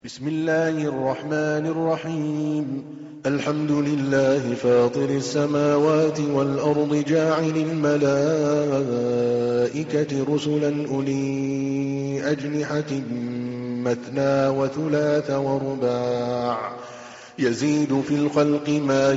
بسم الله الرحمن الرحيم. الحمد لله فاطر السماوات والأرض جاعل الملائكة رسلا أولي أجنحة مثنى وثلاث ورباع يزيد في الخلق ما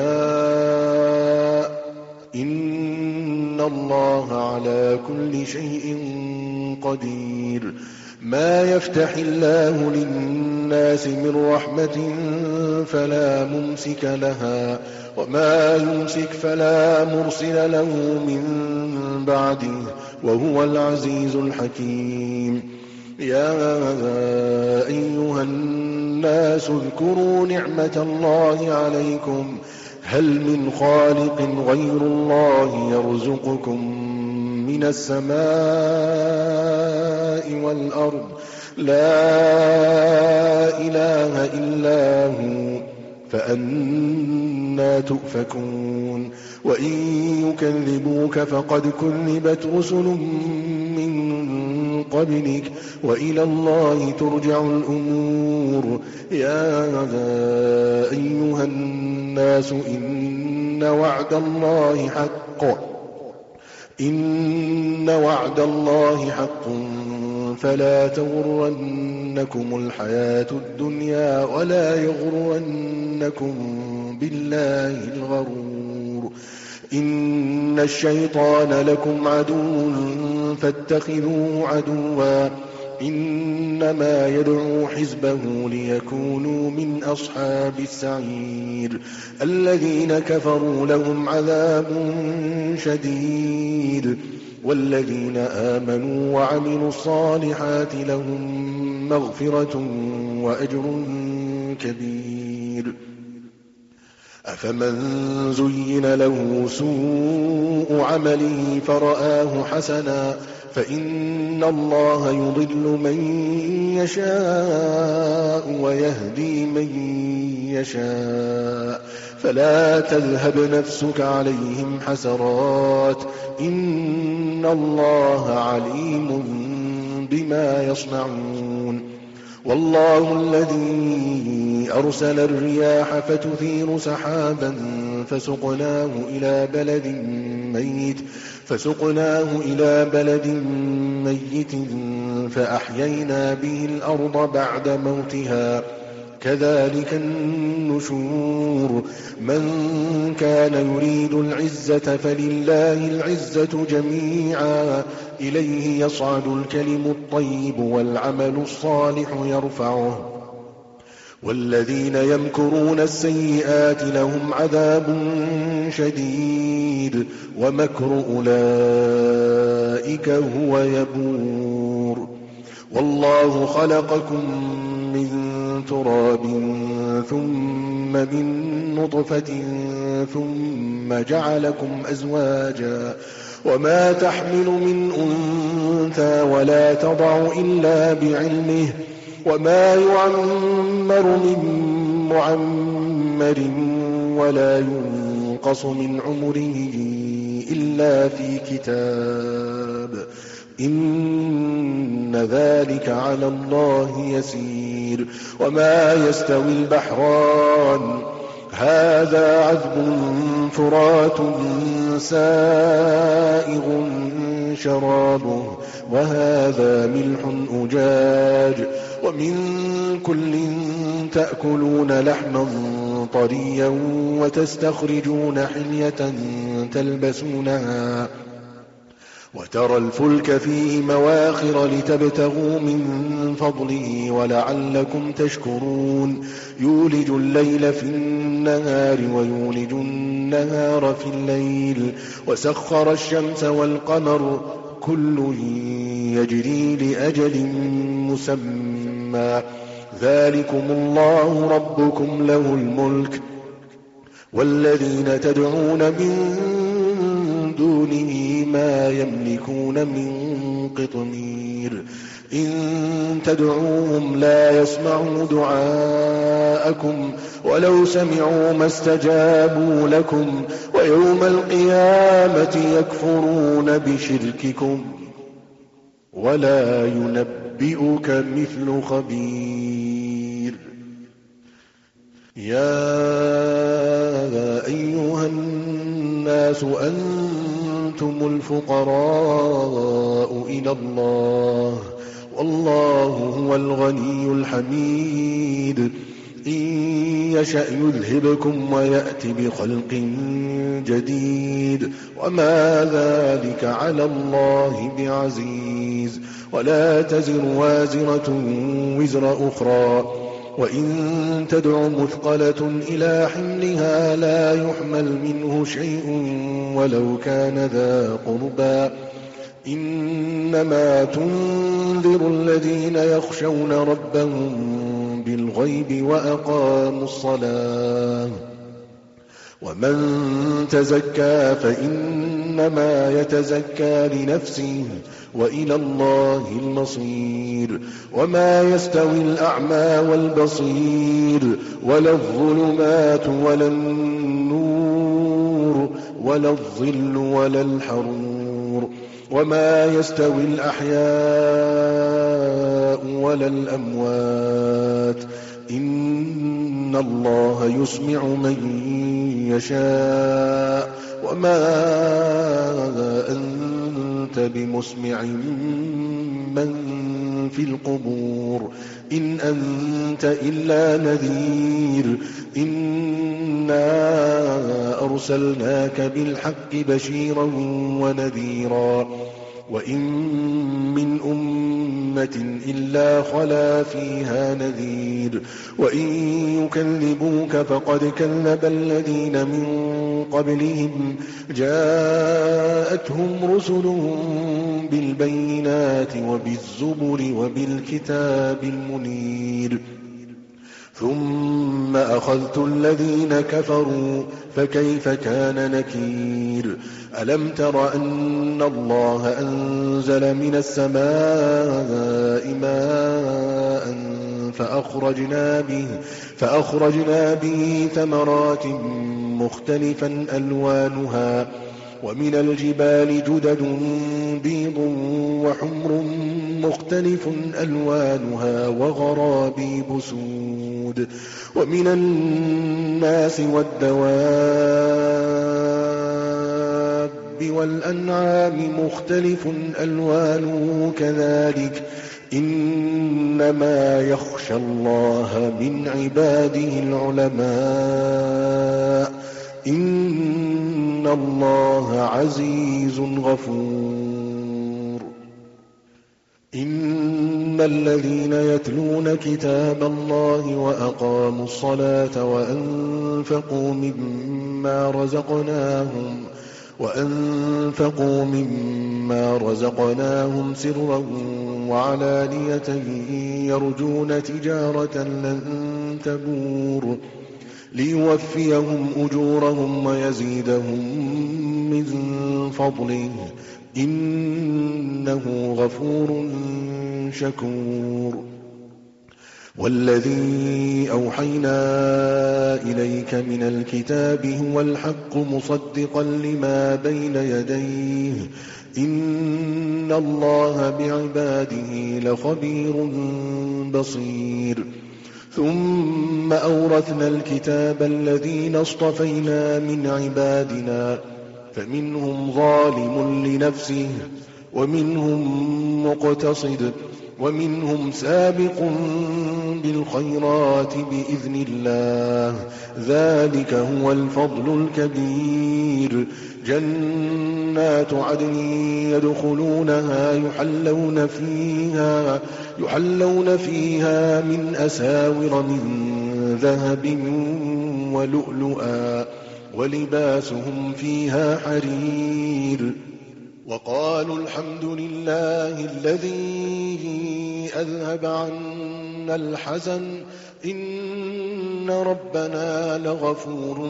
يشاء إن الله على كل شيء قدير. ما يفتح الله للناس من رحمة فلا ممسك لها وما يمسك فلا مرسل له من بعده وهو العزيز الحكيم. يا أيها الناس اذكروا نعمة الله عليكم هل من خالق غير الله يرزقكم من السماء والأرض لا إله إلا هو فأنى تؤفكون. وإن يكذبوك فقد كذبت رسل من قبلك وإلى الله ترجع الأمور. يا أيها الناس إن وعد الله حق فلا تغرنكم الحياة الدنيا ولا يغرنكم بالله الغرور. إن الشيطان لكم عدو فاتخذوه عدوا إنما يدعو حزبه ليكونوا من أصحاب السعير. الذين كفروا لهم عذاب شديد والذين آمنوا وعملوا الصالحات لهم مغفرة وأجر كبير. أفمن زين له سوء عمله فرآه حسنا فإن الله يضل من يشاء ويهدي من يشاء فلا تذهب نفسك عليهم حسرات إن الله عليم بما يصنعون. والله الذي أرسل الرياح فتثير سحابا فسقناه إلى بلد ميت فأحيينا به الأرض بعد موتها كذلك النشور. من كان يريد العزة فلله العزة جميعا إليه يصعد الكلم الطيب والعمل الصالح يرفعه والذين يمكرون السيئات لهم عذاب شديد ومكر أولئك هو يبور. والله خلقكم من تراب ثم من نطفة ثم جعلكم أزواجا وما تحمل من أنثى ولا تضع إلا بعلمه وما يعمر من معمر ولا ينقص من عمره إلا في كتاب إن ذلك على الله يسير. وما يستوي البحران هذا عذب فرات سائغ شرابه وهذا ملح أجاج ومن كل تأكلون لحما طريا وتستخرجون حلية تلبسونها وترى الفلك فيه مواخر لتبتغوا من فضله ولعلكم تشكرون. يولج الليل في النهار ويولج النهار في الليل وسخر الشمس والقمر كل يجري لأجل مسمى ذلكم الله ربكم له الملك والذين تدعون من دونه ما يملكون من قطمير. إن تدعوهم لا يسمعوا دعاءكم ولو سمعوا ما استجابوا لكم ويوم القيامة يكفرون بشرككم ولا ينبئك مثل خبير. يا أيها الناس أنتم الفقراء إلى الله والله هو الغني الحميد إن يشأ يذهبكم ويأت بخلق جديد وما ذلك على الله بعزيز ولا تزر وازرة وزر أخرى وإن تدع مثقلة إلى حملها لا يحمل منه شيء ولو كان ذا قربى إنما تنذر الذين يخشون ربهم بالغيب وأقاموا الصلاة ومن تزكى فإنما يتزكى لنفسه وإلى الله المصير وما يستوي الأعمى والبصير ولا الظلمات ولا النور ولا الظل ولا الحرور وما يستوي الأحياء ولا الأموات إن الله يسمع من يشاء وما أنت بمسمع من في القبور إن أنت إلا نذير إنا أرسلناك بالحق بشيرا ونذيرا وإن من أمة إلا خلا فيها نذير وإن يكذبوك فقد كذب الذين من قبلهم جاءتهم رسلهم بالبينات وبالزبر وبالكتاب المنير ثم أخذت الذين كفروا فكيف كان نكير ألم تر أن الله أنزل من السماء ماء فأخرجنا به ثمرات مختلفا ألوانها ومن الجبال جدد بيض وحمر مختلف ألوانها وغرابيب سود ومن الناس والدواب والأنعام مختلف ألوانه كذلك إنما يخشى الله من عباده العلماء إن الله عزيز غفور إن الذين يتلون كتاب الله وأقاموا الصلاة وأنفقوا مما رزقناهم سرا وعلانية يرجون تجارة لن تبور ليوفيهم أجورهم ويزيدهم من فضله إنه غفور شكور والذي أوحينا إليك من الكتاب هو الحق مصدقا لما بين يديه إن الله بعباده لخبير بصير ثم أورثنا الكتاب الذين اصطفينا من عبادنا فمنهم ظالم لنفسه ومنهم مقتصد ومنهم سابق بالخيرات بإذن الله ذلك هو الفضل الكبير جنات عدن يدخلونها يحلون فيها من أساور من ذهب ولؤلؤا ولباسهم فيها حرير وقالوا الحمد لله الذي أذهب عنا الحزن إن ربنا لغفور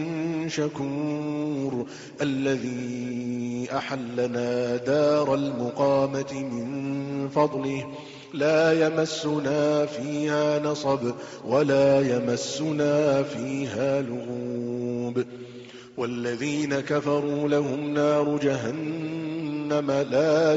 شكور الذي أحلنا دار المقامة من فضله لا يمسنا فيها نصب ولا يمسنا فيها لغوب والذين كفروا لهم نار جهنم جهنم لا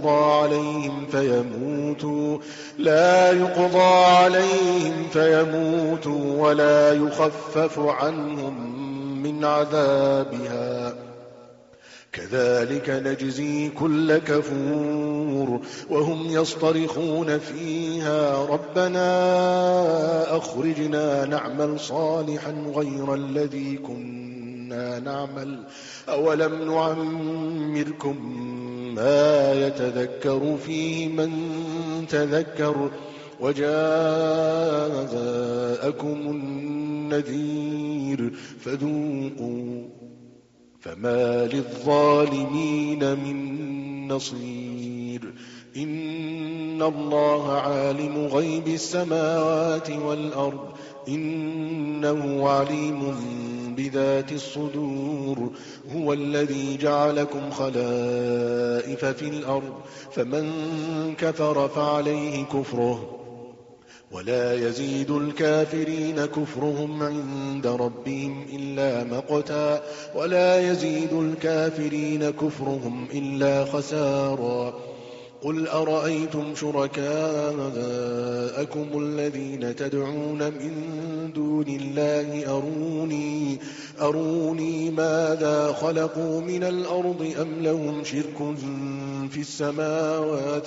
يقضى عليهم فيموتوا ولا يخفف عنهم من عذابها كذلك نجزي كل كفور وهم يصطرخون فيها ربنا أخرجنا نعمل صالحا غير الذي كنا نعمل أولم نعمركم ما يتذكر فيه من تذكر وجاءكم النذير فذوقوا فما للظالمين من نصير إن الله عالم غيب السماوات والأرض إنه عليم بذات الصدور هو الذي جعلكم خلائف في الأرض فمن كفر فعليه كفره ولا يزيد الكافرين كفرهم عند ربهم إلا مقتا ولا يزيد الكافرين كفرهم إلا خسارا قل أرأيتم شركاءكم الذين تدعون من دون الله أروني ماذا خلقوا من الأرض أم لهم شرك في السماوات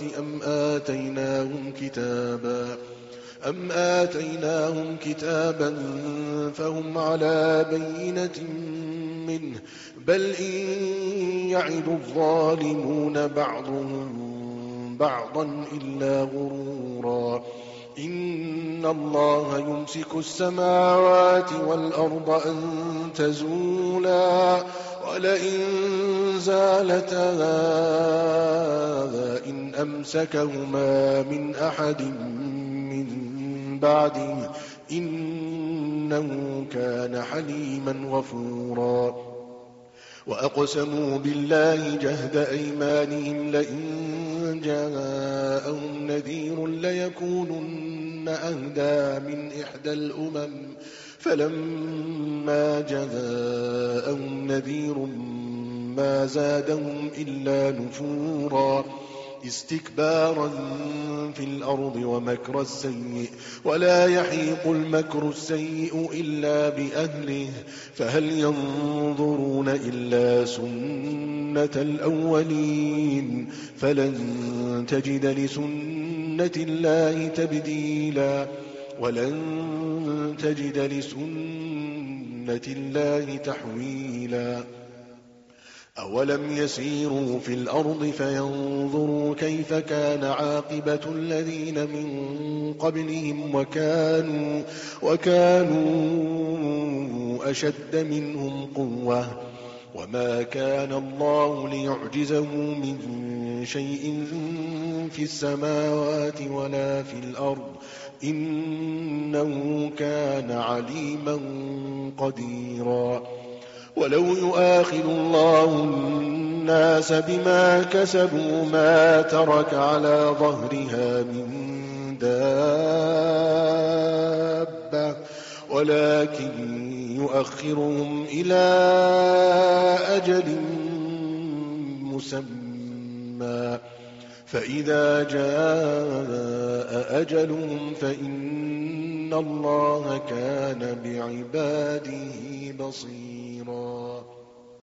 أم آتيناهم كتابا فهم على بينة منه بل إن يعد الظالمون بعضهم بعضا إلا غرورا إن الله يمسك السماوات والأرض أن تزولا ولئن زالتا إن أمسكهما من أحد من بعده إنه كان حليما غفورا وأقسموا بالله جهد أيمانهم لئن جاءهم نذير ليكونن أهدى من إحدى الأمم فلما جاءهم نذير ما زادهم إلا نفورا استكبارا في الأرض ومكر السيء ولا يحيق المكر السيء إلا بأهله فهل ينظرون إلا سنة الأولين فلن تجد لسنة الله تبديلا ولن تجد لسنة الله تحويلا أولم يسيروا في الأرض فينظروا كيف كان عاقبة الذين من قبلهم وكانوا أشد منهم قوة وما كان الله ليعجزه من شيء في السماوات ولا في الأرض إنه كان عليما قديرا ولو يؤاخذ الله الناس بما كسبوا ما ترك على ظهرها من دابة ولكن يؤخرهم إلى أجل مسمى فإذا جاء أجلهم فإن الله كان بعباده بصيرا